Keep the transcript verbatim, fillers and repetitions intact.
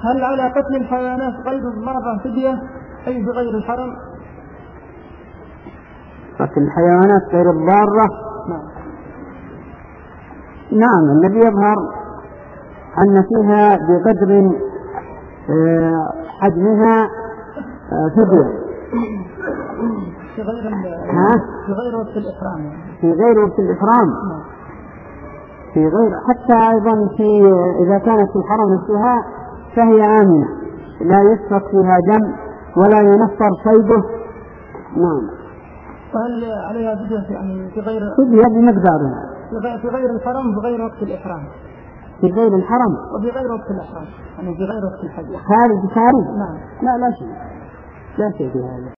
هل على قتل الحيوانات غير الضارة فدية أي بغير الحرم؟ قتل الحيوانات غير الضارة؟ نعم. نعم، الذي يظهر أن فيها بقدر حجمها فدية في غير في غير وقت الإحرام يعني. في غير وقت الإحرام نعم. في غير حتى أيضا في إذا كانت في الحرم نفسها فهي آمنة لا يسفك فيها دم ولا ينفر صيده. نعم. وهل عليها فدية يعني في غير فدية بمقدارها في غير الحرم بغير وقت الإحرام؟ في غير الحرم وبغير وقت الإحرام يعني بغير وقت الحج خارج خارج. نعم. لا لا شيء لا شيء في هذا.